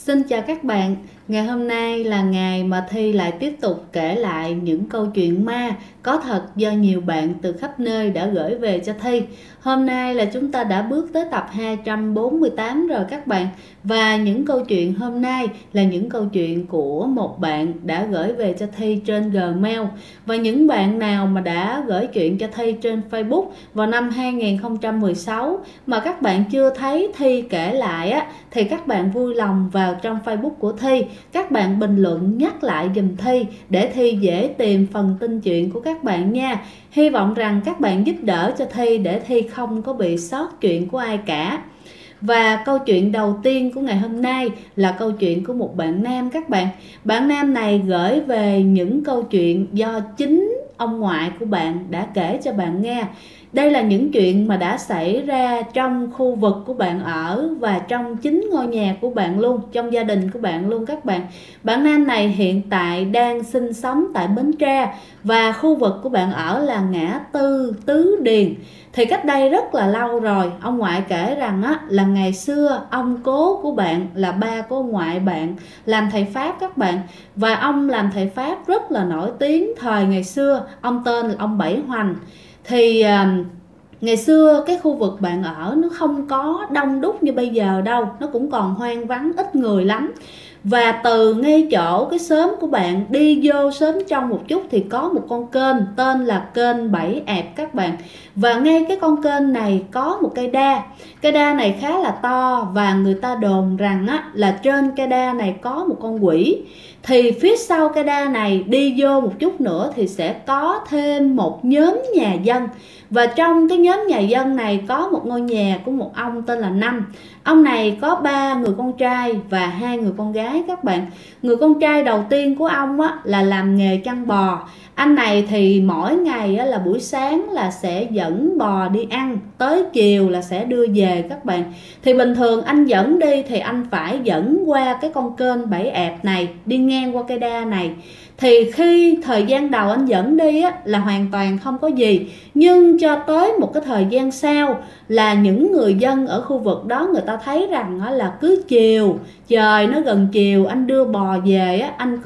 Xin chào các bạn, ngày hôm nay là ngày mà Thi lại tiếp tục kể lại những câu chuyện ma có thật do nhiều bạn từ khắp nơi đã gửi về cho Thi. Hôm nay là chúng ta đã bước tới tập 248 rồi các bạn. Và những câu chuyện hôm nay là những câu chuyện của một bạn đã gửi về cho Thi trên Gmail. Và những bạn nào mà đã gửi chuyện cho Thi trên Facebook vào năm 2016 mà các bạn chưa thấy Thi kể lại á, thì các bạn vui lòng vào trong Facebook của Thi, các bạn bình luận nhắc lại giùm Thi để Thi dễ tìm phần tin chuyện của các bạn nha. Hy vọng rằng các bạn giúp đỡ cho Thi để Thi không có bị sót chuyện của ai cả. Và câu chuyện đầu tiên của ngày hôm nay là câu chuyện của một bạn nam các bạn. Bạn nam này gửi về những câu chuyện do chính ông ngoại của bạn đã kể cho bạn nghe. Đây là những chuyện mà đã xảy ra trong khu vực của bạn ở và trong chính ngôi nhà của bạn luôn, trong gia đình của bạn luôn các bạn. Bạn nam này hiện tại đang sinh sống tại Bến Tre và khu vực của bạn ở là ngã tư Tứ Điền. Thì cách đây rất là lâu rồi, ông ngoại kể rằng á, là ngày xưa ông cố của bạn là ba của ông ngoại bạn làm thầy Pháp các bạn. Và ông làm thầy Pháp rất là nổi tiếng thời ngày xưa, ông tên là ông Bảy Hoành. Thì ngày xưa cái khu vực bạn ở nó không có đông đúc như bây giờ đâu, nó cũng còn hoang vắng ít người lắm. Và từ ngay chỗ cái xóm của bạn đi vô xóm trong một chút thì có một con kênh tên là kênh Bảy Ẹp các bạn. Và ngay cái con kênh này có một cây đa. Cây đa này khá là to và người ta đồn rằng á, là trên cây đa này có một con quỷ. Thì phía sau cây đa này đi vô một chút nữa thì sẽ có thêm một nhóm nhà dân. Và trong cái nhóm nhà dân này có một ngôi nhà của một ông tên là Năm. Ông này có 3 người con trai và 2 người con gái các bạn. Người con trai đầu tiên của ông á, là làm nghề chăn bò. Anh này thì mỗi ngày á, là buổi sáng là sẽ dẫn bò đi ăn, tới chiều là sẽ đưa về các bạn. Thì bình thường anh dẫn đi thì anh phải dẫn qua cái con kênh Bảy Ẹp này, đi ngang qua cây đa này. Thì khi thời gian đầu anh dẫn đi á, là hoàn toàn không có gì. Nhưng cho tới một cái thời gian sau là những người dân ở khu vực đó người ta thấy rằng á, là cứ chiều, trời nó gần chiều anh đưa bò về á, anh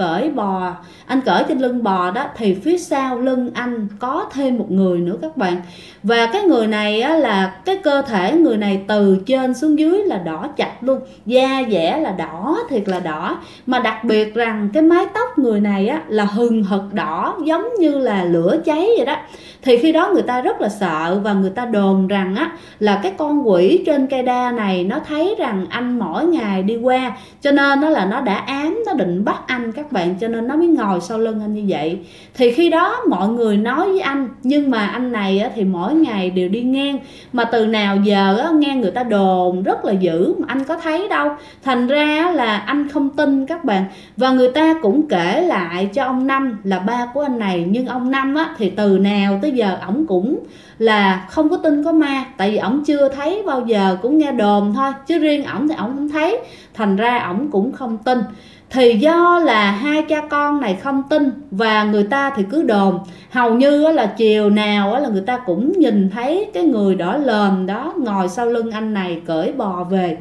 cởi trên lưng bò đó thì phía sau lưng anh có thêm một người nữa các bạn. Và cái người này á, là cái cơ thể người này từ trên xuống dưới là đỏ chạch luôn, da dẻ là đỏ thiệt là đỏ. Mà đặc biệt rằng cái mái tóc người này á, là hừng hực đỏ giống như là lửa cháy vậy đó. Thì khi đó người ta rất là sợ và người ta đồn rằng á, là cái con quỷ trên cây đa này nó thấy rằng anh mỗi ngày đi qua, cho nên nó là nó đã ám, nó định bắt anh các bạn, cho nên nó mới ngồi sau lưng anh như vậy. Thì khi đó mọi người nói với anh, nhưng mà anh này á, thì mỗi ngày đều đi ngang, mà từ nào giờ á, nghe người ta đồn rất là dữ mà anh có thấy đâu. Thành ra là anh không tin các bạn. Và người ta cũng kể lại cho ông Năm là ba của anh này, nhưng ông Năm á, thì từ nào tới giờ ổng cũng là không có tin có ma. Tại vì ổng chưa thấy bao giờ, cũng nghe đồn thôi, chứ riêng ổng thì ổng không thấy. Thành ra ổng cũng không tin. Thì do là hai cha con này không tin và người ta thì cứ đồn, hầu như là chiều nào là người ta cũng nhìn thấy cái người đỏ lòm đó ngồi sau lưng anh này cởi bò về.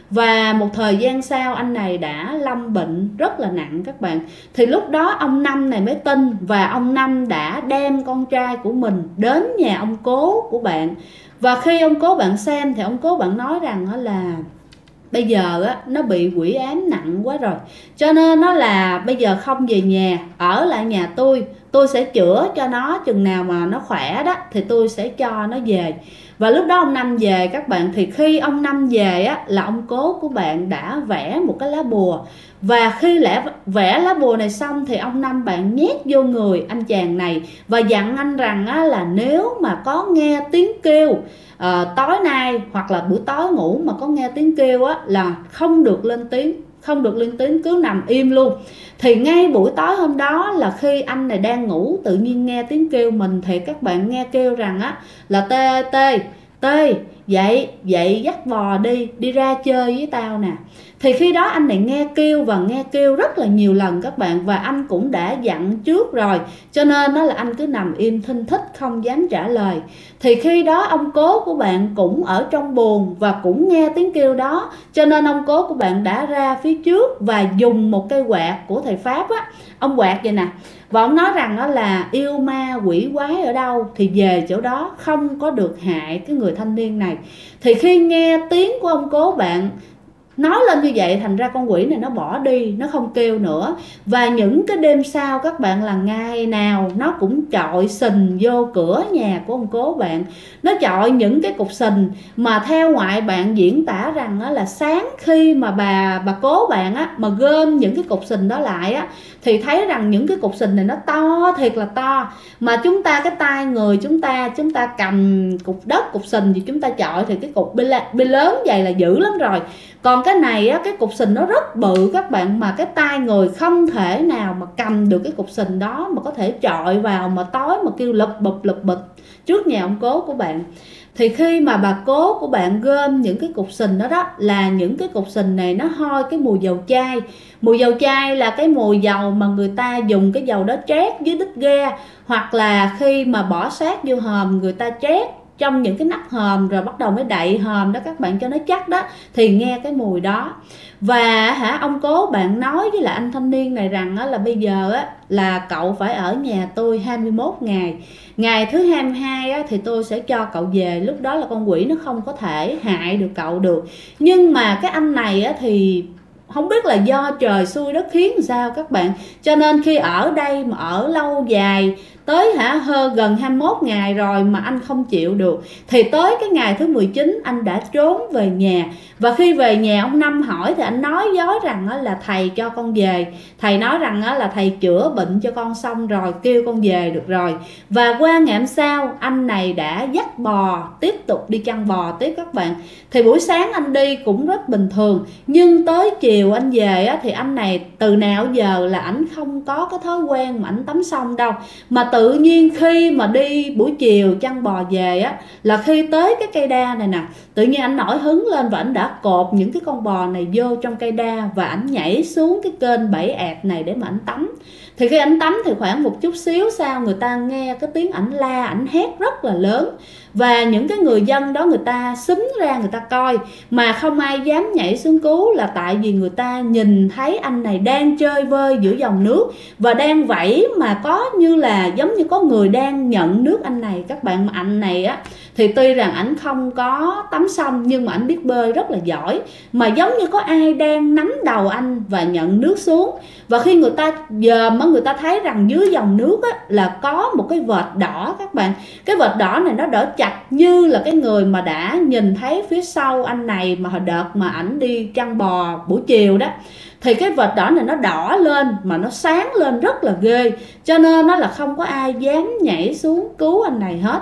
Và một thời gian sau anh này đã lâm bệnh rất là nặng các bạn. Thì lúc đó ông Năm này mới tin, và ông Năm đã đem con trai của mình đến nhà ông cố của bạn. Và khi ông cố bạn xem thì ông cố bạn nói rằng là bây giờ á, nó bị quỷ ám nặng quá rồi, cho nên nó là bây giờ không về nhà, ở lại nhà tôi sẽ chữa cho nó, chừng nào mà nó khỏe đó thì tôi sẽ cho nó về. Và lúc đó ông Năm về các bạn, thì khi ông Năm về á, là ông cố của bạn đã vẽ một cái lá bùa. Và khi vẽ lá bùa này xong thì ông Năm bạn nhét vô người anh chàng này và dặn anh rằng á, là nếu mà có nghe tiếng kêu tối nay hoặc là buổi tối ngủ mà có nghe tiếng kêu á, là không được lên tiếng, cứ nằm im luôn. Thì ngay buổi tối hôm đó là khi anh này đang ngủ, tự nhiên nghe tiếng kêu mình, thì các bạn nghe kêu rằng á, là tê dậy dắt bò đi ra chơi với tao nè. Thì khi đó anh này nghe kêu và nghe kêu rất là nhiều lần các bạn, và anh cũng đã dặn trước rồi, cho nên đó là anh cứ nằm im thinh thích không dám trả lời. Thì khi đó ông cố của bạn cũng ở trong buồng và cũng nghe tiếng kêu đó, cho nên ông cố của bạn đã ra phía trước và dùng một cây quạt của thầy Pháp á, ông quạt vậy nè, và ông nói rằng đó là yêu ma quỷ quái ở đâu thì về chỗ đó, không có được hại cái người thanh niên này. Thì khi nghe tiếng của ông cố bạn nói lên như vậy, thành ra con quỷ này nó bỏ đi, nó không kêu nữa. Và những cái đêm sau các bạn, là ngày nào nó cũng chọi sình vô cửa nhà của ông cố bạn. Nó chọi những cái cục sình mà theo ngoại bạn diễn tả rằng là sáng khi mà bà cố bạn á mà gom những cái cục sình đó lại á, thì thấy rằng những cái cục sình này nó to thiệt là to, mà chúng ta, cái tay người chúng ta cầm cục đất, cục sình thì chúng ta chọi thì cái cục bi lớn vậy là dữ lắm rồi. Còn cái này á, cái cục sình nó rất bự các bạn, mà cái tay người không thể nào mà cầm được cái cục sình đó mà có thể chọi vào mà tối mà kêu lụp bụp trước nhà ông cố của bạn. Thì khi mà bà cố của bạn gom những cái cục sình đó đó, là những cái cục sình này nó hôi cái mùi dầu chai. Mùi dầu chai là cái mùi dầu mà người ta dùng cái dầu đó trét dưới đít ga, hoặc là khi mà bỏ xác vô hòm người ta trét trong những cái nắp hòm rồi bắt đầu mới đậy hòm đó các bạn cho nó chắc đó, thì nghe cái mùi đó. Và ông cố bạn nói với lại anh thanh niên này rằng là bây giờ là cậu phải ở nhà tôi 21 ngày. Ngày thứ 22 thì tôi sẽ cho cậu về, lúc đó là con quỷ nó không có thể hại được cậu được. Nhưng mà cái anh này thì không biết là do trời xui đất khiến sao các bạn, cho nên khi ở đây mà ở lâu dài tới hơn gần 21 ngày rồi mà anh không chịu được, thì tới cái ngày thứ 19 anh đã trốn về nhà. Và khi về nhà ông Năm hỏi thì anh nói dối rằng là thầy cho con về, thầy nói rằng là thầy chữa bệnh cho con xong rồi, kêu con về được rồi. Và qua ngày hôm sau anh này đã dắt bò tiếp tục đi chăn bò tiếp các bạn. Thì buổi sáng anh đi cũng rất bình thường, nhưng tới chiều anh về thì anh này từ nào giờ là ảnh không có cái thói quen mà ảnh tắm xong đâu, mà tự nhiên khi mà đi buổi chiều chăn bò về là khi tới cái cây đa này nè, tự nhiên ảnh nổi hứng lên và ảnh đã cột những cái con bò này vô trong cây đa, và ảnh nhảy xuống cái kênh bẫy ẹt này để mà ảnh tắm. Thì khi ảnh tắm thì khoảng một chút xíu sau, người ta nghe cái tiếng ảnh la, ảnh hét rất là lớn. Và những cái người dân đó người ta xúm ra người ta coi, mà không ai dám nhảy xuống cứu, là tại vì người ta nhìn thấy anh này đang chơi vơi giữa dòng nước và đang vẫy, mà có như là giống như có người đang nhận nước anh này các bạn. Mà anh này thì tuy rằng ảnh không có tắm xong nhưng mà ảnh biết bơi rất là giỏi, mà giống như có ai đang nắm đầu anh và nhận nước xuống. Và khi người ta dòm người ta thấy rằng dưới dòng nước là có một cái vệt đỏ các bạn. Cái vệt đỏ này nó đỏ chặt như là cái người mà đã nhìn thấy phía sau anh này mà hồi đợt mà ảnh đi chăn bò buổi chiều đó. Thì cái vệt đỏ này nó đỏ lên mà nó sáng lên rất là ghê, cho nên nó là không có ai dám nhảy xuống cứu anh này hết.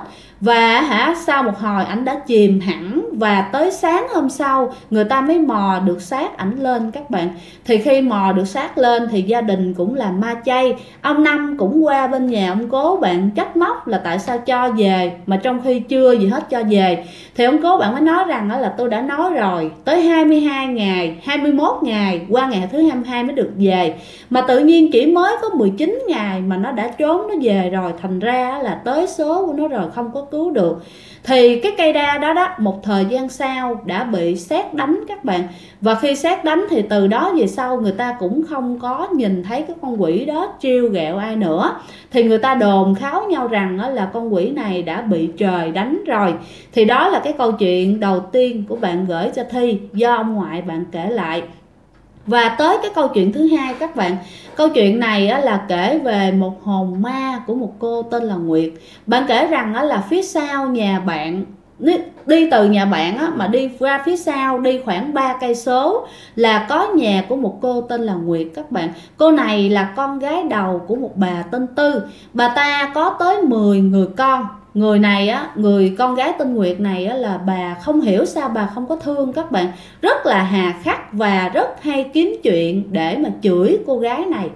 Và sau một hồi ảnh đã chìm hẳn, và tới sáng hôm sau người ta mới mò được xác ảnh lên các bạn. Thì khi mò được xác lên thì gia đình cũng làm ma chay. Ông Năm cũng qua bên nhà ông cố bạn trách móc là tại sao cho về mà trong khi chưa gì hết cho về. Thì ông cố bạn mới nói rằng là tôi đã nói rồi, tới 22 ngày 21 ngày qua ngày thứ 22 mới được về, mà tự nhiên chỉ mới có 19 ngày mà nó đã trốn nó về rồi, thành ra là tới số của nó rồi, không có cứu được. Thì cái cây đa đó một thời gian sau đã bị sét đánh các bạn. Và khi sét đánh thì từ đó về sau người ta cũng không có nhìn thấy cái con quỷ đó trêu ghẹo ai nữa. Thì người ta đồn kháo nhau rằng là con quỷ này đã bị trời đánh rồi. Thì đó là cái câu chuyện đầu tiên của bạn gửi cho Thi, do ông ngoại bạn kể lại. Và tới cái câu chuyện thứ hai các bạn. Câu chuyện này là kể về một hồn ma của một cô tên là Nguyệt. Bạn kể rằng là phía sau nhà bạn, đi từ nhà bạn mà đi ra phía sau đi khoảng 3 cây số là có nhà của một cô tên là Nguyệt các bạn. Cô này là con gái đầu của một bà tên Tư. Bà ta có tới 10 người con. Người này người con gái tên Nguyệt này là bà không hiểu sao bà không có thương các bạn, rất là hà khắc và rất hay kiếm chuyện để mà chửi cô gái này.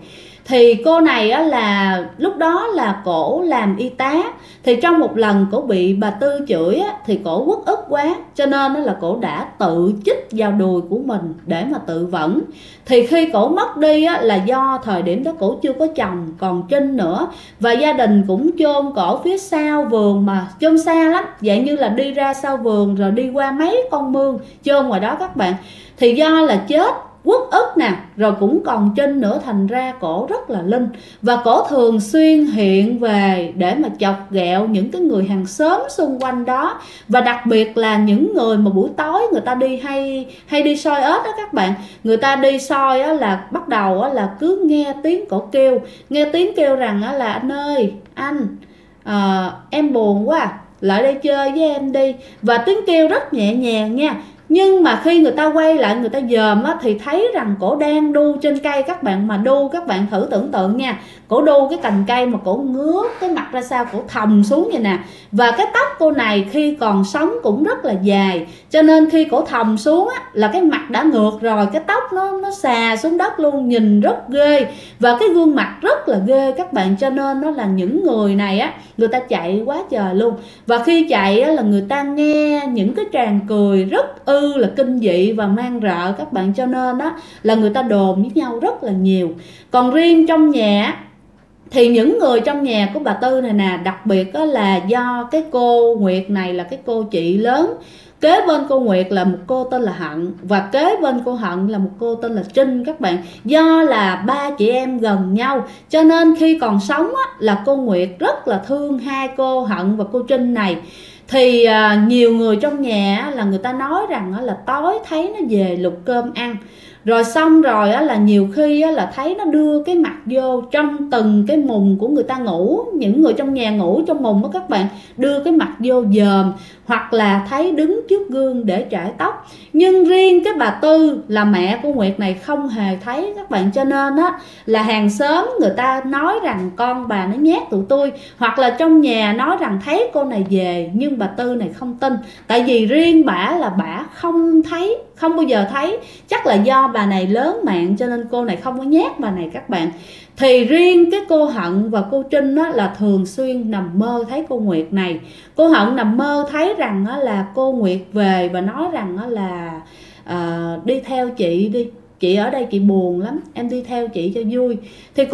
Thì cô này á, là lúc đó là cổ làm y tá, thì trong một lần cổ bị bà Tư chửi á, thì cổ uất ức quá, cho nên á, là cổ đã tự chích vào đùi của mình để mà tự vẫn. Thì khi cổ mất đi á, là do thời điểm đó cổ chưa có chồng, còn Trinh nữa, và gia đình cũng chôn cổ phía sau vườn, mà chôn xa lắm, vậy như là đi ra sau vườn rồi đi qua mấy con mương chôn ngoài đó các bạn. Thì do là chết uất ức nè, rồi cũng còn Trinh nữa, thành ra cổ rất là linh, và cổ thường xuyên hiện về để mà chọc ghẹo những cái người hàng xóm xung quanh đó, và đặc biệt là những người mà buổi tối người ta đi hay đi soi ếch đó các bạn. Người ta đi soi á, là bắt đầu á, là cứ nghe tiếng cổ kêu, nghe tiếng kêu rằng á, là anh ơi anh, em buồn quá, lại đây chơi với em đi, và tiếng kêu rất nhẹ nhàng nha. Nhưng mà khi người ta quay lại người ta dòm á, thì thấy rằng cổ đang đu trên cây các bạn. Mà đu, các bạn thử tưởng tượng nha, cổ đu cái cành cây mà cổ ngước cái mặt ra sau, cổ thòng xuống vậy nè. Và cái tóc cô này khi còn sống cũng rất là dài, cho nên khi cổ thòng xuống á, là cái mặt đã ngược rồi, cái tóc nó xà xuống đất luôn, nhìn rất ghê, và cái gương mặt rất là ghê các bạn. Cho nên nó là những người này á, người ta chạy quá trời luôn. Và khi chạy á, là người ta nghe những cái tràng cười rất là kinh dị và man rợ các bạn, cho nên đó là người ta đồn với nhau rất là nhiều. Còn riêng trong nhà thì những người trong nhà của bà Tư này nè, đặc biệt đó là do cái cô Nguyệt này là cái cô chị lớn, kế bên cô Nguyệt là một cô tên là Hận, và kế bên cô Hận là một cô tên là Trinh các bạn. Do là ba chị em gần nhau, cho nên khi còn sống á, là cô Nguyệt rất là thương hai cô Hận và cô Trinh này. Thì nhiều người trong nhà là người ta nói rằng là tối thấy nó về lục cơm ăn, rồi xong rồi là nhiều khi là thấy nó đưa cái mặt vô trong từng cái mùng của người ta ngủ, những người trong nhà ngủ trong mùng đó các bạn, đưa cái mặt vô dòm, hoặc là thấy đứng trước gương để chải tóc. Nhưng riêng cái bà Tư là mẹ của Nguyệt này không hề thấy các bạn, cho nên á là hàng xóm người ta nói rằng con bà nó nhát tụi tôi, hoặc là trong nhà nói rằng thấy cô này về, nhưng bà Tư này không tin, tại vì riêng bả là bả không thấy, không bao giờ thấy. Chắc là do bà này lớn mạng cho nên cô này không có nhát bà này các bạn. Thì riêng cái cô Hận và cô Trinh á, là thường xuyên nằm mơ thấy cô Nguyệt này. Cô Hận nằm mơ thấy rằng á, là cô Nguyệt về và nói rằng á, là đi theo chị đi, chị ở đây chị buồn lắm, em đi theo chị cho vui. Thì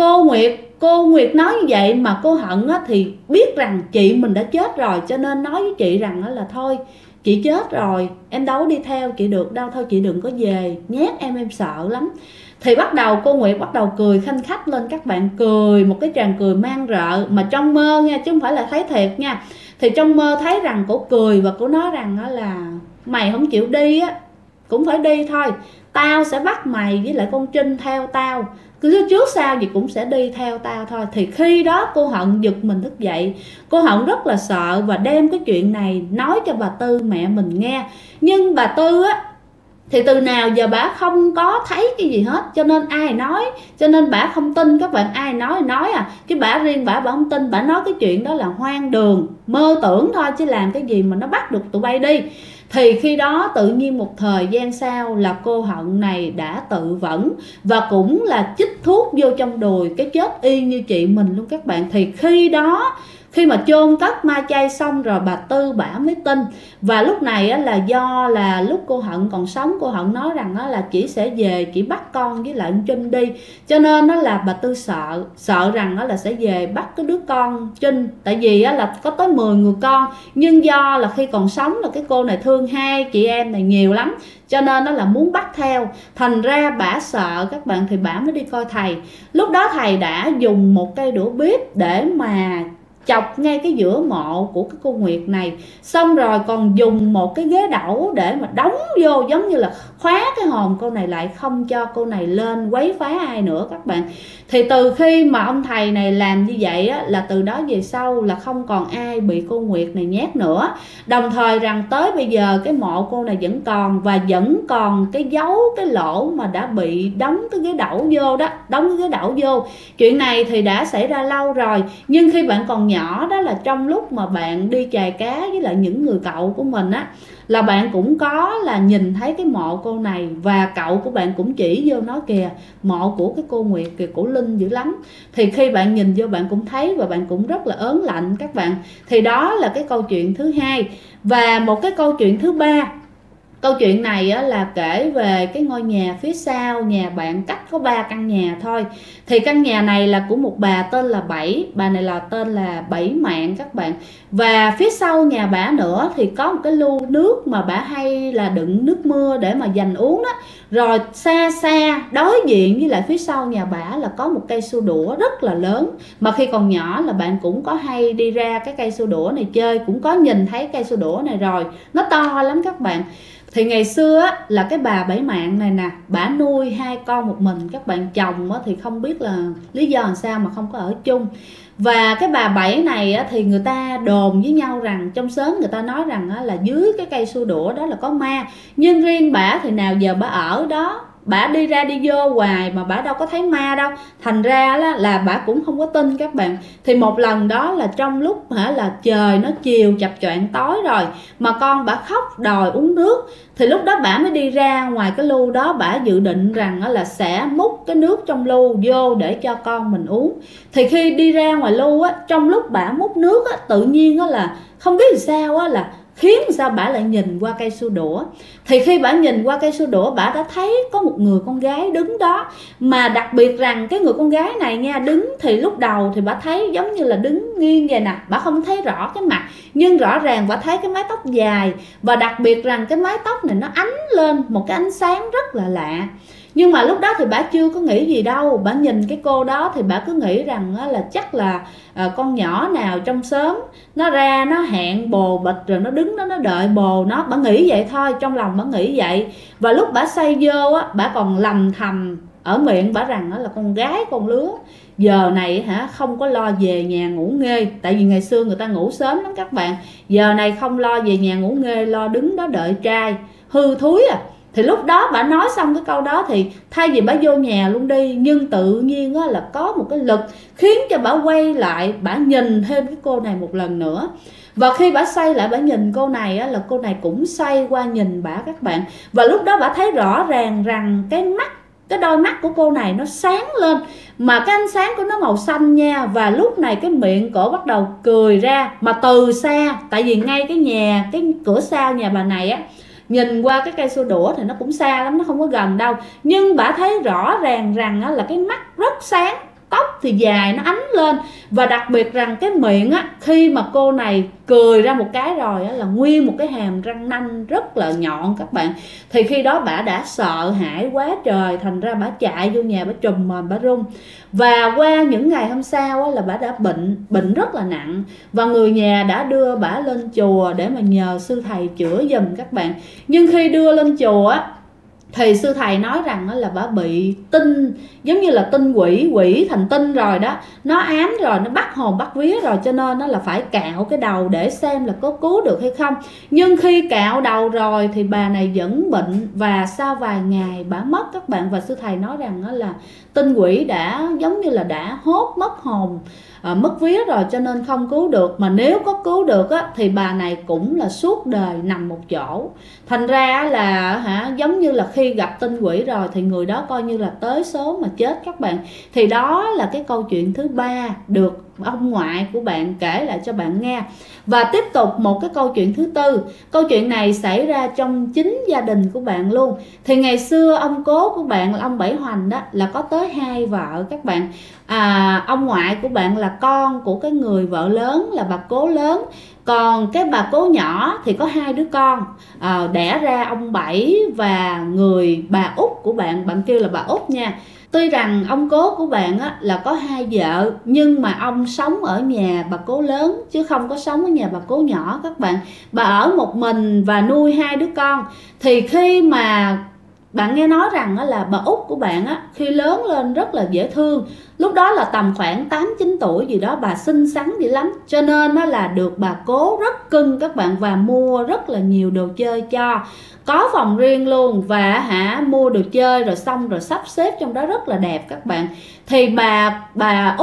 cô Nguyệt nói như vậy, mà cô Hận á, thì biết rằng chị mình đã chết rồi, cho nên nói với chị rằng á, là thôi chị chết rồi, em đâu đi theo chị được đâu, thôi chị đừng có về, nhát em sợ lắm. Thì bắt đầu cô Nguyệt bắt đầu cười khanh khách lên các bạn, cười một cái tràng cười man rợ, mà trong mơ nha, chứ không phải là thấy thiệt nha. Thì trong mơ thấy rằng cổ cười và cổ nói rằng là mày không chịu đi á cũng phải đi thôi, tao sẽ bắt mày với lại con Trinh theo tao, cứ trước sau gì cũng sẽ đi theo tao thôi. Thì khi đó cô Hận giật mình thức dậy, cô Hận rất là sợ và đem cái chuyện này nói cho bà Tư mẹ mình nghe. Nhưng bà Tư á thì từ nào giờ bả không có thấy cái gì hết, cho nên ai nói, cho nên bả không tin các bạn. Ai nói chứ bả riêng bả không tin. Bả nói cái chuyện đó là hoang đường, mơ tưởng thôi, chứ làm cái gì mà nó bắt được tụi bay đi. Thì khi đó tự nhiên một thời gian sau là cô Hận này đã tự vẫn, và cũng là chích thuốc vô trong đùi, cái chết y như chị mình luôn các bạn. Thì khi đó, khi mà chôn cất ma chay xong rồi, bà Tư bả mới tin. Và lúc này á, là do là lúc cô Hận còn sống, cô Hận nói rằng á, là chỉ sẽ về chỉ bắt con với lại ông Trinh đi, cho nên đó là bà Tư sợ rằng đó là sẽ về bắt cái đứa con Trinh, tại vì á, là có tới 10 người con. Nhưng do là khi còn sống là cái cô này thương hai chị em này nhiều lắm, cho nên nó là muốn bắt theo, thành ra bả sợ các bạn. Thì bả mới đi coi thầy. Lúc đó thầy đã dùng một cây đũa bếp để mà chọc ngay cái giữa mộ của cái cô Nguyệt này, xong rồi còn dùng một cái ghế đẩu để mà đóng vô, giống như là khóa cái hồn cô này lại, không cho cô này lên quấy phá ai nữa các bạn. Thì từ khi mà ông thầy này làm như vậy á, là từ đó về sau là không còn ai bị cô Nguyệt này nhát nữa. Đồng thời rằng tới bây giờ cái mộ cô này vẫn còn, và vẫn còn cái dấu, cái lỗ mà đã bị đóng cái ghế đẩu vô đó, đóng cái ghế đẩu vô. Chuyện này thì đã xảy ra lâu rồi, nhưng khi bạn còn nhỏ đó là trong lúc mà bạn đi chài cá với lại những người cậu của mình á, là bạn cũng có là nhìn thấy cái mộ cô này, và cậu của bạn cũng chỉ vô nó kìa, mộ của cái cô Nguyệt kìa, của Linh dữ lắm. Thì khi bạn nhìn vô bạn cũng thấy và bạn cũng rất là ớn lạnh các bạn. Thì đó là cái câu chuyện thứ hai. Và một cái câu chuyện thứ ba, câu chuyện này á, là kể về cái ngôi nhà phía sau nhà bạn, cách có 3 căn nhà thôi. Thì căn nhà này là của một bà tên là Bảy, bà này là tên là Bảy Mạng các bạn. Và phía sau nhà bả nữa thì có một cái lu nước mà bả hay là đựng nước mưa để mà dành uống đó. Rồi xa xa đối diện với lại phía sau nhà bả là có một cây xua đũa rất là lớn, mà khi còn nhỏ là bạn cũng có hay đi ra cái cây xua đũa này chơi, cũng có nhìn thấy cây xua đũa này rồi, nó to lắm các bạn. Thì ngày xưa á, là cái bà Bảy Mạng này nè, bả nuôi 2 con một mình các bạn. Chồng á, thì không biết là lý do làm sao mà không có ở chung. Và cái bà Bảy này á, thì người ta đồn với nhau rằng, trong xóm người ta nói rằng á, là dưới cái cây xua đũa đó là có ma. Nhưng riêng bả thì nào giờ bả ở đó, bả đi ra đi vô hoài mà bả đâu có thấy ma đâu. Thành ra là bả cũng không có tin các bạn. Thì một lần đó là trong lúc là trời nó chiều chập choạng tối rồi, mà con bả khóc đòi uống nước. Thì lúc đó bả mới đi ra ngoài cái lu đó, bả dự định rằng là sẽ múc cái nước trong lu vô để cho con mình uống. Thì khi đi ra ngoài lu á, trong lúc bả múc nước á, tự nhiên á là không biết sao á, là khiến sao bả lại nhìn qua cây xua đũa. Thì khi bả nhìn qua cây xua đũa, bả đã thấy có một người con gái đứng đó. Mà đặc biệt rằng cái người con gái này nha, đứng thì lúc đầu thì bả thấy giống như là đứng nghiêng vậy nè, bả không thấy rõ cái mặt, nhưng rõ ràng bả thấy cái mái tóc dài. Và đặc biệt rằng cái mái tóc này nó ánh lên một cái ánh sáng rất là lạ. Nhưng mà lúc đó thì bả chưa có nghĩ gì đâu. Bả nhìn cái cô đó thì bả cứ nghĩ rằng là chắc là con nhỏ nào trong xóm nó ra nó hẹn bồ bịch rồi nó đứng đó nó đợi bồ nó. Bả nghĩ vậy thôi, trong lòng bả nghĩ vậy. Và lúc bả say vô á, bả còn lầm thầm ở miệng bả rằng là con gái con lứa giờ này không có lo về nhà ngủ nghê. Tại vì ngày xưa người ta ngủ sớm lắm các bạn. Giờ này không lo về nhà ngủ nghê, lo đứng đó đợi trai, hư thúi à. Thì lúc đó bả nói xong cái câu đó thì thay vì bả vô nhà luôn đi, nhưng tự nhiên á, là có một cái lực khiến cho bả quay lại, bả nhìn thêm cái cô này một lần nữa. Và khi bả xoay lại bả nhìn cô này á, là cô này cũng xoay qua nhìn bả các bạn. Và lúc đó bả thấy rõ ràng rằng cái đôi mắt của cô này nó sáng lên, mà cái ánh sáng của nó màu xanh nha. Và lúc này cái miệng cổ bắt đầu cười ra, mà từ xa, tại vì ngay cái cửa sau nhà bà này á, nhìn qua cái cây xua đũa thì nó cũng xa lắm, nó không có gần đâu. Nhưng bả thấy rõ ràng rằng là cái mắt rất sáng, tóc thì dài nó ánh lên. Và đặc biệt rằng cái miệng á, khi mà cô này cười ra một cái rồi á, là nguyên một cái hàm răng nanh rất là nhọn các bạn. Thì khi đó bả đã sợ hãi quá trời, thành ra bả chạy vô nhà, bả trùm mền bả run. Và qua những ngày hôm sau á, là bả đã bệnh rất là nặng. Và người nhà đã đưa bả lên chùa để mà nhờ sư thầy chữa giùm các bạn. Nhưng khi đưa lên chùa á, thì sư thầy nói rằng là bả bị tinh, giống như là tinh quỷ thành tinh rồi đó. Nó ám rồi, nó bắt hồn bắt vía rồi, cho nên nó là phải cạo cái đầu để xem là có cứu được hay không. Nhưng khi cạo đầu rồi thì bà này vẫn bệnh, và sau vài ngày bả mất các bạn. Và sư thầy nói rằng là tinh quỷ đã giống như là đã hốt mất hồn, mất vía rồi, cho nên không cứu được. Mà nếu có cứu được á, thì bà này cũng là suốt đời nằm một chỗ. Thành ra là giống như là khi gặp tinh quỷ rồi thì người đó coi như là tới số mà chết các bạn. Thì đó là cái câu chuyện thứ ba được ông ngoại của bạn kể lại cho bạn nghe. Và tiếp tục một cái câu chuyện thứ tư. Câu chuyện này xảy ra trong chính gia đình của bạn luôn. Thì ngày xưa ông cố của bạn là ông Bảy Hoành đó, là có tới 2 vợ các bạn. Ông ngoại của bạn là con của cái người vợ lớn là bà Cố lớn. Còn cái bà Cố nhỏ thì có 2 đứa con, đẻ ra ông Bảy và người bà út của bạn, bạn kêu là bà út nha. Tuy rằng ông Cố của bạn á, là có 2 vợ, nhưng mà ông sống ở nhà bà Cố lớn chứ không có sống ở nhà bà Cố nhỏ các bạn. Bà ở một mình và nuôi 2 đứa con. Thì khi mà bạn nghe nói rằng là bà út của bạn á, khi lớn lên rất là dễ thương. Lúc đó là tầm khoảng 8-9 tuổi gì đó, bà xinh xắn dữ lắm. Cho nên là được bà Cố rất cưng các bạn, và mua rất là nhiều đồ chơi cho. Có phòng riêng luôn, và mua đồ chơi rồi xong rồi sắp xếp trong đó rất là đẹp các bạn. Thì bà út á,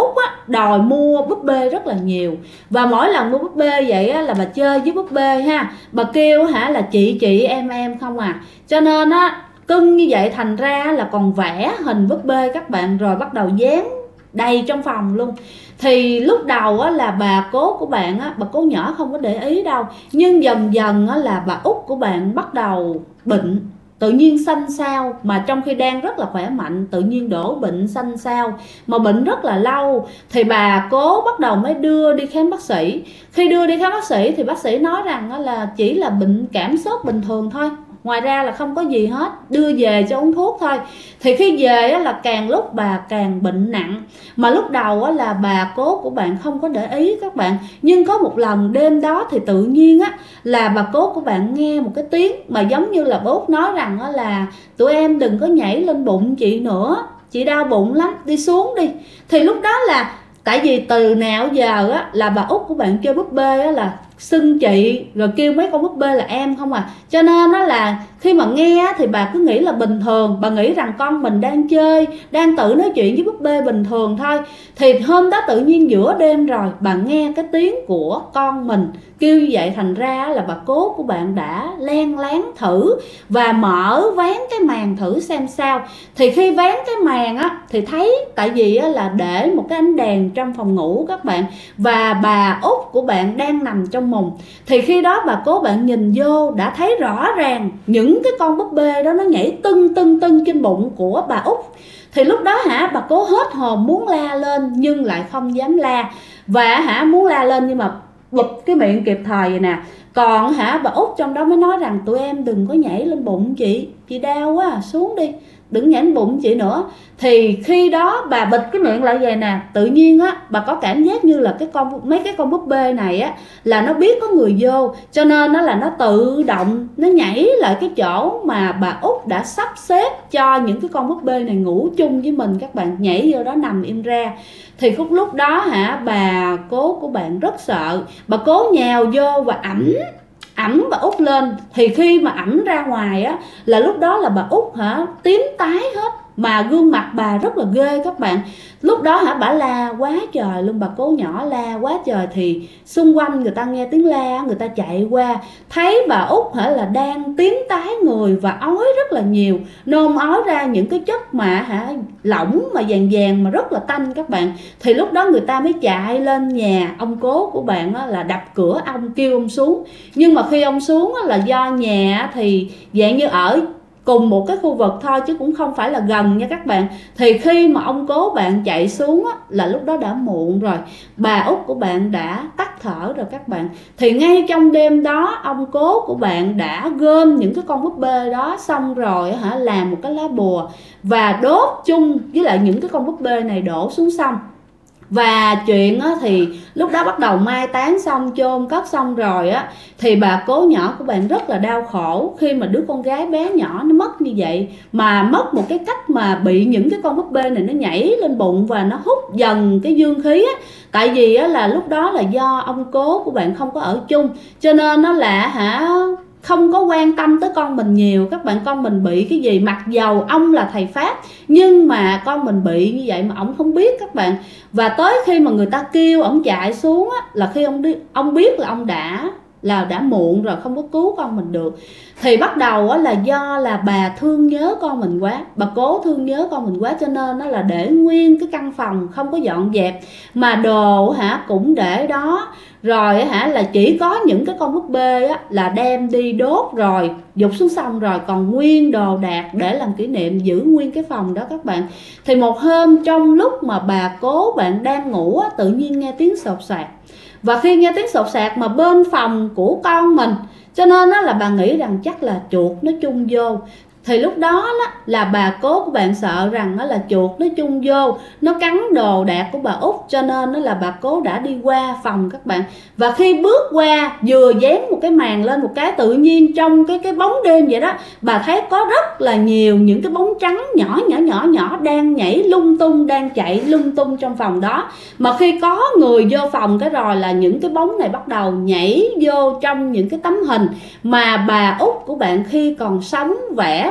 đòi mua búp bê rất là nhiều. Và mỗi lần mua búp bê vậy á, là bà chơi với búp bê ha, bà kêu là chị em không à. Cho nên á cưng như vậy, thành ra là còn vẽ hình búp bê các bạn, rồi bắt đầu dán đầy trong phòng luôn. Thì lúc đầu á, là bà cố của bạn á, bà cố nhỏ không có để ý đâu, nhưng dần dần á, là bà út của bạn bắt đầu bệnh, tự nhiên xanh xao, mà trong khi đang rất là khỏe mạnh tự nhiên đổ bệnh xanh xao, mà bệnh rất là lâu. Thì bà cố bắt đầu mới đưa đi khám bác sĩ. Khi đưa đi khám bác sĩ thì bác sĩ nói rằng là chỉ là bệnh cảm sốt bình thường thôi, ngoài ra là không có gì hết, đưa về cho uống thuốc thôi. Thì khi về là càng lúc bà càng bệnh nặng. Mà lúc đầu là bà cố của bạn không có để ý các bạn, nhưng có một lần đêm đó thì tự nhiên là bà cố của bạn nghe một cái tiếng mà giống như là bố nói rằng là tụi em đừng có nhảy lên bụng chị nữa, chị đau bụng lắm, đi xuống đi. Thì lúc đó là tại vì từ nào giờ là bà út của bạn chơi búp bê là xưng chị, rồi kêu mấy con búp bê là em không à. Cho nên là khi mà nghe thì bà cứ nghĩ là bình thường, bà nghĩ rằng con mình đang chơi, đang tự nói chuyện với búp bê bình thường thôi. Thì hôm đó tự nhiên giữa đêm rồi bà nghe cái tiếng của con mình kêu như vậy, thành ra là bà cố của bạn đã len lén thử và mở ván cái màn thử xem sao. Thì khi ván cái màn thì thấy tại vì là để một cái ánh đèn trong phòng ngủ các bạn, và bà út của bạn đang nằm trong mùng. Thì khi đó bà cố bạn nhìn vô đã thấy rõ ràng những cái con búp bê đó nó nhảy tưng trên bụng của bà út. Thì lúc đó bà cố hết hồn muốn la lên nhưng lại không dám la, và muốn la lên nhưng mà bụp cái miệng kịp thời vậy nè. Còn bà út trong đó mới nói rằng tụi em đừng có nhảy lên bụng chị đau quá, xuống đi, đừng nhảy lên bụng chị nữa. Thì khi đó bà bịt cái miệng lại vậy nè, tự nhiên bà có cảm giác như là mấy cái con búp bê này là nó biết có người vô, cho nên là nó tự động nó nhảy lại cái chỗ mà bà út đã sắp xếp cho những cái con búp bê này ngủ chung với mình các bạn, nhảy vô đó nằm im ra. Thì lúc đó bà cố của bạn rất sợ, bà cố nhào vô và ẵm bà út lên. Thì khi mà ẵm ra ngoài là lúc đó là bà út tím tái hết, mà gương mặt bà rất là ghê các bạn. Lúc đó bà la quá trời luôn, bà cố nhỏ la quá trời. Thì xung quanh người ta nghe tiếng la, người ta chạy qua thấy bà út là đang tím tái người và ói rất là nhiều, nôn ói ra những cái chất mà lỏng mà vàng vàng mà rất là tanh các bạn. Thì lúc đó người ta mới chạy lên nhà ông cố của bạn là đập cửa ông, kêu ông xuống. Nhưng mà khi ông xuống là do nhà thì dạng như ở cùng một cái khu vực thôi chứ cũng không phải là gần nha các bạn. Thì khi mà ông cố bạn chạy xuống là lúc đó đã muộn rồi, bà út của bạn đã tắt thở rồi các bạn. Thì ngay trong đêm đó ông cố của bạn đã gom những cái con búp bê đó xong rồi làm một cái lá bùa và đốt chung với lại những cái con búp bê này đổ xuống sông. Và chuyện thì lúc đó bắt đầu mai táng xong, chôn cất xong rồi thì bà cố nhỏ của bạn rất là đau khổ khi mà đứa con gái bé nhỏ nó mất như vậy, mà mất một cái cách mà bị những cái con búp bê này nó nhảy lên bụng và nó hút dần cái dương khí Tại vì là lúc đó là do ông cố của bạn không có ở chung, cho nên nó là không có quan tâm tới con mình nhiều các bạn. Con mình bị cái gì, mặc dầu ông là thầy Pháp nhưng mà con mình bị như vậy mà ông không biết các bạn. Và tới khi mà người ta kêu ông chạy xuống là khi ông biết là ông đã muộn rồi, không có cứu con mình được. Thì bắt đầu là do là bà thương nhớ con mình quá, bà cố thương nhớ con mình quá, cho nên nó là để nguyên cái căn phòng không có dọn dẹp, mà đồ cũng để đó. Rồi là chỉ có những cái con búp bê là đem đi đốt rồi dục xuống sông, rồi còn nguyên đồ đạc để làm kỷ niệm, giữ nguyên cái phòng đó các bạn. Thì một hôm trong lúc mà bà cố bạn đang ngủ tự nhiên nghe tiếng sột soạt. Và khi nghe tiếng sột soạt mà bên phòng của con mình, cho nên là bà nghĩ rằng chắc là chuột nó chung vô. Thì lúc đó là bà cố của bạn sợ rằng là chuột nó chung vô, nó cắn đồ đạc của bà út, cho nên là bà cố đã đi qua phòng các bạn. Và khi bước qua vừa dán một cái màn lên một cái, tự nhiên trong cái bóng đêm vậy đó, bà thấy có rất là nhiều những cái bóng trắng nhỏ đang nhảy lung tung, đang chạy lung tung trong phòng đó. Mà khi có người vô phòng cái rồi là những cái bóng này bắt đầu nhảy vô trong những cái tấm hình mà bà út của bạn khi còn sống vẽ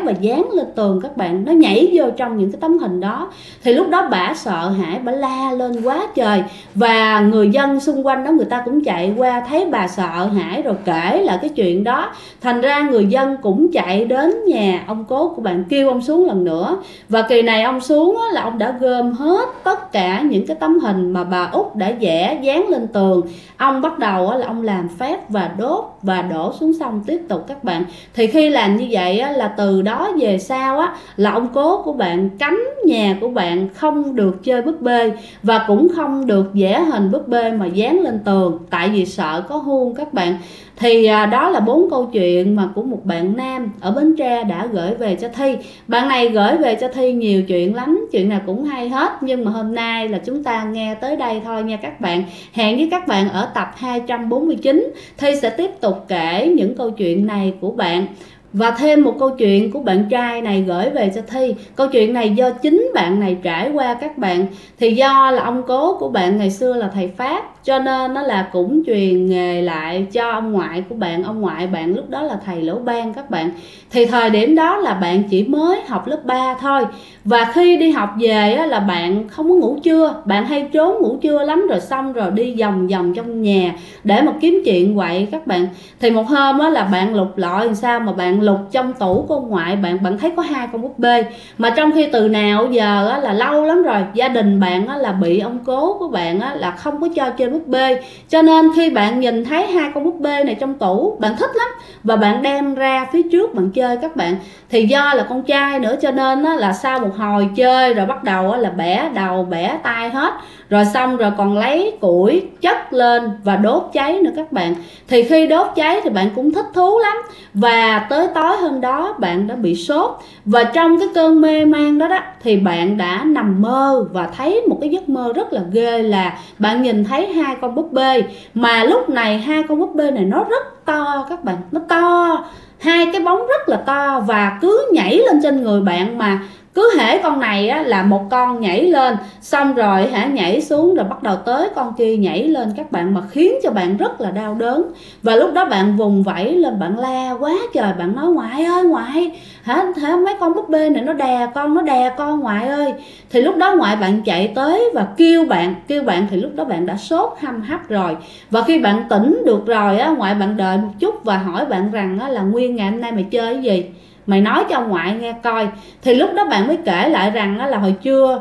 và dán lên tường các bạn, nó nhảy vô trong những cái tấm hình đó. Thì lúc đó bả sợ hãi, bả la lên quá trời, và người dân xung quanh đó người ta cũng chạy qua thấy bà sợ hãi rồi kể lại cái chuyện đó. Thành ra người dân cũng chạy đến nhà ông cố của bạn kêu ông xuống lần nữa. Và kỳ này ông xuống là ông đã gom hết tất cả những cái tấm hình mà bà Út đã vẽ dán lên tường. Ông bắt đầu là ông làm phép và đốt và đổ xuống sông tiếp tục các bạn. Thì khi làm như vậy là từ đó về sau là ông cố của bạn cấm nhà của bạn không được chơi búp bê và cũng không được vẽ hình búp bê mà dán lên tường, tại vì sợ có huông các bạn. Thì đó là 4 câu chuyện mà của một bạn nam ở Bến Tre đã gửi về cho Thi. Bạn này gửi về cho Thi nhiều chuyện lắm, chuyện nào cũng hay hết. Nhưng mà hôm nay là chúng ta nghe tới đây thôi nha các bạn. Hẹn với các bạn ở tập 249. Thi sẽ tiếp tục kể những câu chuyện này của bạn. Và thêm một câu chuyện của bạn trai này gửi về cho Thi. Câu chuyện này do chính bạn này trải qua các bạn. Thì do là ông cố của bạn ngày xưa là thầy Pháp, cho nên nó là cũng truyền nghề lại cho ông ngoại của bạn. Ông ngoại bạn lúc đó là thầy Lỗ Ban các bạn. Thì thời điểm đó là bạn chỉ mới học lớp 3 thôi. Và khi đi học về là bạn không có ngủ trưa. Bạn hay trốn ngủ trưa lắm, rồi xong rồi đi vòng vòng trong nhà để mà kiếm chuyện quậy các bạn. Thì một hôm là bạn lục lọi làm sao mà bạn lục trong tủ của ông ngoại bạn thấy có 2 con búp bê. Mà trong khi từ nào giờ là lâu lắm rồi gia đình bạn là bị ông cố của bạn là không có cho chơi búp bê. Cho nên khi bạn nhìn thấy 2 con búp bê này trong tủ, bạn thích lắm và bạn đem ra phía trước bạn chơi các bạn. Thì do là con trai nữa cho nên là sau một hồi chơi rồi bắt đầu là bẻ đầu bẻ tay hết. Rồi xong rồi còn lấy củi chất lên và đốt cháy nữa các bạn. Thì khi đốt cháy thì bạn cũng thích thú lắm. Và tới tối hôm đó bạn đã bị sốt. Và trong cái cơn mê man đó thì bạn đã nằm mơ và thấy một cái giấc mơ rất là ghê, là bạn nhìn thấy 2 con búp bê. Mà lúc này 2 con búp bê này nó rất to các bạn, nó to, 2 cái bóng rất là to và cứ nhảy lên trên người bạn. Mà cứ hễ con này là một con nhảy lên, xong rồi nhảy xuống rồi bắt đầu tới con kia nhảy lên các bạn, mà khiến cho bạn rất là đau đớn. Và lúc đó bạn vùng vẫy lên, bạn la quá trời, bạn nói ngoại ơi ngoại, mấy con búp bê này nó đè con ngoại ơi. Thì lúc đó ngoại bạn chạy tới và kêu bạn thì lúc đó bạn đã sốt hăm hắp rồi. Và khi bạn tỉnh được rồi ngoại bạn đợi một chút và hỏi bạn rằng là nguyên ngày hôm nay mày chơi cái gì, mày nói cho ông ngoại nghe coi. Thì lúc đó bạn mới kể lại rằng là hồi trưa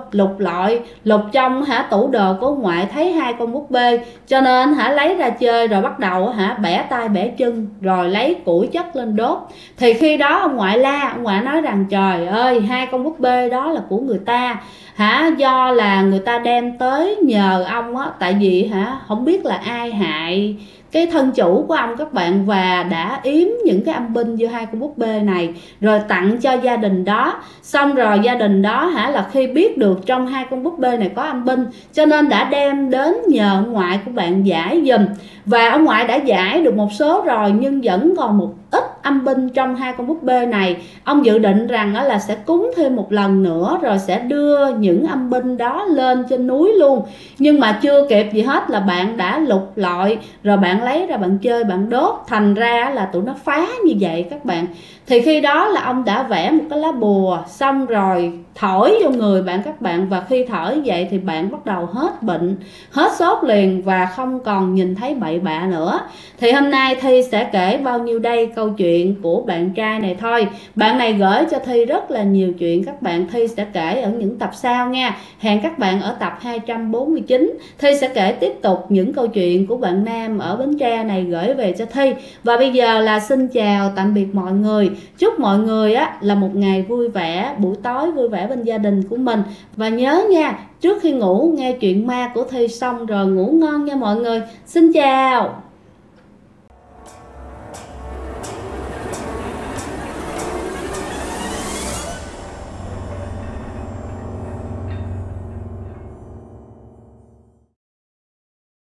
lục trong tủ đồ của ông ngoại thấy 2 con búp bê, cho nên lấy ra chơi, rồi bắt đầu bẻ tay bẻ chân, rồi lấy củi chất lên đốt. Thì khi đó ông ngoại ông ngoại nói rằng trời ơi, 2 con búp bê đó là của người ta, do là người ta đem tới nhờ ông tại vì không biết là ai hại cái thân chủ của ông các bạn, và đã yếm những cái âm binh vô 2 con búp bê này rồi tặng cho gia đình đó. Xong rồi gia đình đó là khi biết được trong 2 con búp bê này có âm binh, cho nên đã đem đến nhờ ông ngoại của bạn giải giùm. Và ông ngoại đã giải được một số rồi, nhưng vẫn còn một ít âm binh trong 2 con búp bê này. Ông dự định rằng là sẽ cúng thêm một lần nữa, rồi sẽ đưa những âm binh đó lên trên núi luôn. Nhưng mà chưa kịp gì hết là bạn đã lục lọi, rồi bạn lấy ra bạn chơi, bạn đốt, thành ra là tụi nó phá như vậy các bạn. Thì khi đó là ông đã vẽ một cái lá bùa, xong rồi thổi vô người bạn các bạn. Và khi thổi vậy thì bạn bắt đầu hết bệnh, hết sốt liền và không còn nhìn thấy bậy bạ nữa. Thì hôm nay Thi sẽ kể bao nhiêu đây câu chuyện của bạn trai này thôi. Bạn này gửi cho Thi rất là nhiều chuyện các bạn. Thi sẽ kể ở những tập sau nha. Hẹn các bạn ở tập 249. Thi sẽ kể tiếp tục những câu chuyện của bạn nam ở Bến Tre này gửi về cho Thi. Và bây giờ là xin chào tạm biệt mọi người. Chúc mọi người là một ngày vui vẻ, buổi tối vui vẻ bên gia đình của mình. Và nhớ nha, trước khi ngủ nghe chuyện ma của Thi xong rồi ngủ ngon nha mọi người. Xin chào.